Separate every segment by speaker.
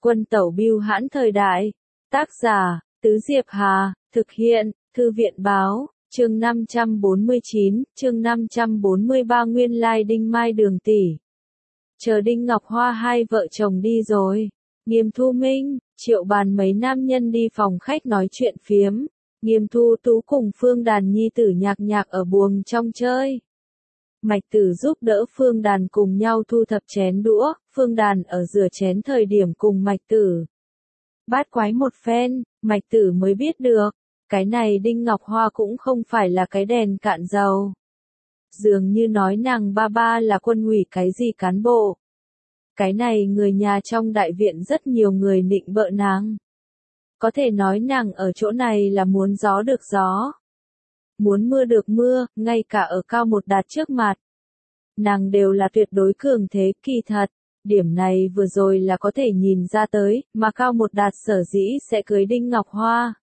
Speaker 1: Quân tẩu bưu hãn thời đại. Tác giả, Tứ Diệp Hà, thực hiện, Thư viện báo, chương 549, chương 543 nguyên lai Đinh Mai Đường tỷ. Chờ Đinh Ngọc Hoa hai vợ chồng đi rồi. Nghiêm Thu Minh, Triệu Bàn mấy nam nhân đi phòng khách nói chuyện phiếm. Nghiêm Thu Tú cùng Phương Đàn nhi tử nhạc nhạc ở buồng trong chơi. Mạch Tử giúp đỡ Phương Đàn cùng nhau thu thập chén đũa, Phương Đàn ở rửa chén thời điểm cùng Mạch Tử bát quái một phen, Mạch Tử mới biết được, cái này Đinh Ngọc Hoa cũng không phải là cái đèn cạn dầu. Dường như nói nàng ba ba là quân ủy cái gì cán bộ. Cái này người nhà trong đại viện rất nhiều người nịnh bợ nàng. Có thể nói nàng ở chỗ này là muốn gió được gió. Muốn mưa được mưa, ngay cả ở Cao Một Đạt trước mặt. Nàng đều là tuyệt đối cường thế, kỳ thật. Điểm này vừa rồi là có thể nhìn ra tới, mà Cao Một Đạt sở dĩ sẽ cưới Đinh Ngọc Hoa.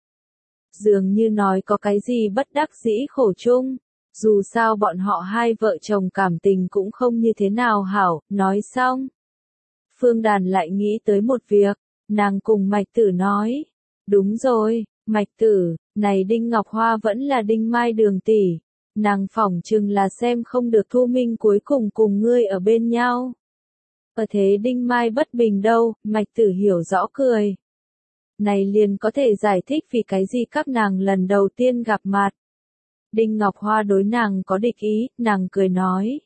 Speaker 1: Dường như nói có cái gì bất đắc dĩ khổ chung. Dù sao bọn họ hai vợ chồng cảm tình cũng không như thế nào hảo, nói xong. Phương Đàn lại nghĩ tới một việc, nàng cùng Mạch Tử nói. Đúng rồi, Mạch Tử, này Đinh Ngọc Hoa vẫn là Đinh Mai Đường tỷ. Nàng phỏng chừng là xem không được Thu Minh cuối cùng ngươi ở bên nhau. Ở thế Đinh Mai bất bình đâu, Mạch Tử hiểu rõ cười. Này liền có thể giải thích vì cái gì các nàng lần đầu tiên gặp mặt. Đinh Ngọc Hoa đối nàng có địch ý, nàng cười nói.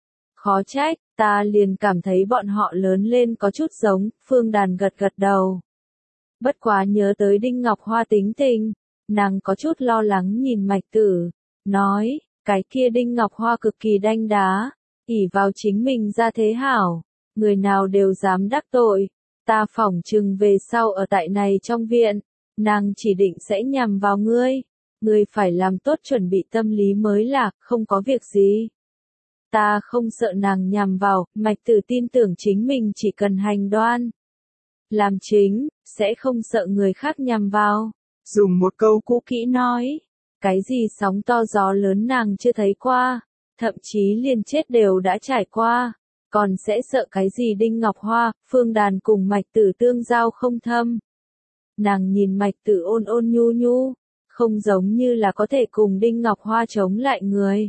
Speaker 1: Khó trách, ta liền cảm thấy bọn họ lớn lên có chút giống, Phương Đàn gật gật đầu. Bất quá nhớ tới Đinh Ngọc Hoa tính tình, nàng có chút lo lắng nhìn Mạch Tử, nói, cái kia Đinh Ngọc Hoa cực kỳ đanh đá, ỷ vào chính mình ra thế hảo, người nào đều dám đắc tội, ta phỏng chừng về sau ở tại này trong viện, nàng chỉ định sẽ nhằm vào ngươi phải làm tốt chuẩn bị tâm lý mới là, không có việc gì. Ta không sợ nàng nhằm vào, Mạch Tử tin tưởng chính mình chỉ cần hành đoan. Làm chính, sẽ không sợ người khác nhằm vào. Dùng một câu cũ kỹ nói, cái gì sóng to gió lớn nàng chưa thấy qua, thậm chí liền chết đều đã trải qua, còn sẽ sợ cái gì Đinh Ngọc Hoa, Phương Đàn cùng Mạch Tử tương giao không thâm. Nàng nhìn Mạch Tử ôn ôn nhu nhu, không giống như là có thể cùng Đinh Ngọc Hoa chống lại người.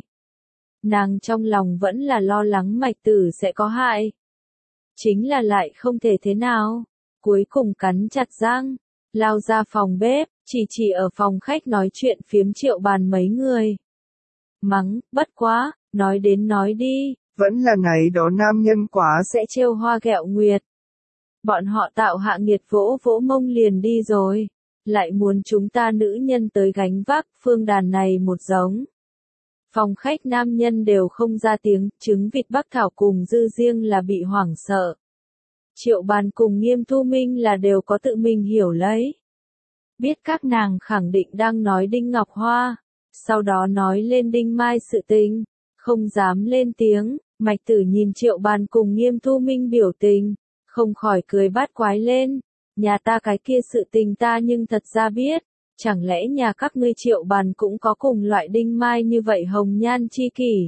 Speaker 1: Nàng trong lòng vẫn là lo lắng Mạch Tử sẽ có hại. Chính là lại không thể thế nào. Cuối cùng cắn chặt răng, lao ra phòng bếp, chỉ ở phòng khách nói chuyện phiếm Triệu Bàn mấy người. Mắng, bất quá, nói đến nói đi, vẫn là này đó nam nhân quá sẽ trêu hoa ghẹo nguyệt. Bọn họ tạo hạ nghiệt vỗ vỗ mông liền đi rồi, lại muốn chúng ta nữ nhân tới gánh vác, Phương Đàn này một giống. Phòng khách nam nhân đều không ra tiếng, trứng vịt Bắc Thảo cùng Dư riêng là bị hoảng sợ. Triệu Bàn cùng Nghiêm Thu Minh là đều có tự mình hiểu lấy. Biết các nàng khẳng định đang nói Đinh Ngọc Hoa, sau đó nói lên Đinh Mai sự tình, không dám lên tiếng, Mạch Tử nhìn Triệu Bàn cùng Nghiêm Thu Minh biểu tình, không khỏi cười bát quái lên, nhà ta cái kia sự tình ta nhưng thật ra biết, chẳng lẽ nhà các ngươi Triệu Bàn cũng có cùng loại Đinh Mai như vậy hồng nhan chi kỷ.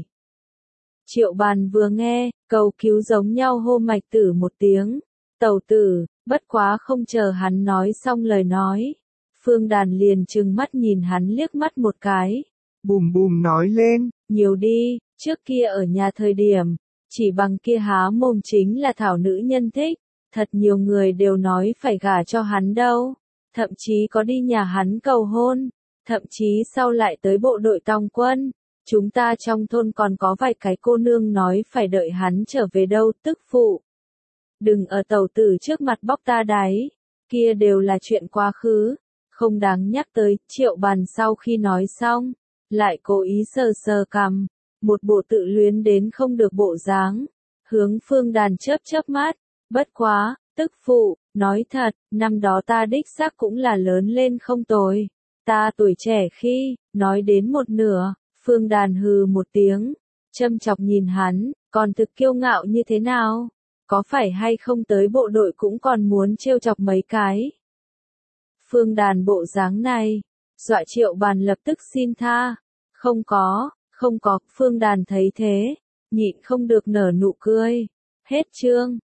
Speaker 1: Triệu Bàn vừa nghe, cầu cứu giống nhau hô Mạch Tử một tiếng, tẩu tử, bất quá không chờ hắn nói xong lời nói. Phương Đàn liền trừng mắt nhìn hắn liếc mắt một cái, bùm bùm nói lên, nhiều đi, trước kia ở nhà thời điểm, chỉ bằng kia há mồm chính là thảo nữ nhân thích, thật nhiều người đều nói phải gả cho hắn đâu, thậm chí có đi nhà hắn cầu hôn, thậm chí sau lại tới bộ đội tòng quân. Chúng ta trong thôn còn có vài cái cô nương nói phải đợi hắn trở về đâu, tức phụ. Đừng ở tẩu tử trước mặt bóc ta đáy, kia đều là chuyện quá khứ, không đáng nhắc tới. Triệu Bàn sau khi nói xong, lại cố ý sờ sờ cằm, một bộ tự luyến đến không được bộ dáng, hướng Phương Đàn chớp chớp mắt, bất quá, tức phụ, nói thật, năm đó ta đích xác cũng là lớn lên không tồi, ta tuổi trẻ khi, nói đến một nửa. Phương Đàn hừ một tiếng, châm chọc nhìn hắn, còn thực kiêu ngạo như thế nào? Có phải hay không tới bộ đội cũng còn muốn trêu chọc mấy cái? Phương Đàn bộ dáng này, dọa Triệu Bàn lập tức xin tha. Không có, Phương Đàn thấy thế, nhịn không được nở nụ cười. Hết chương.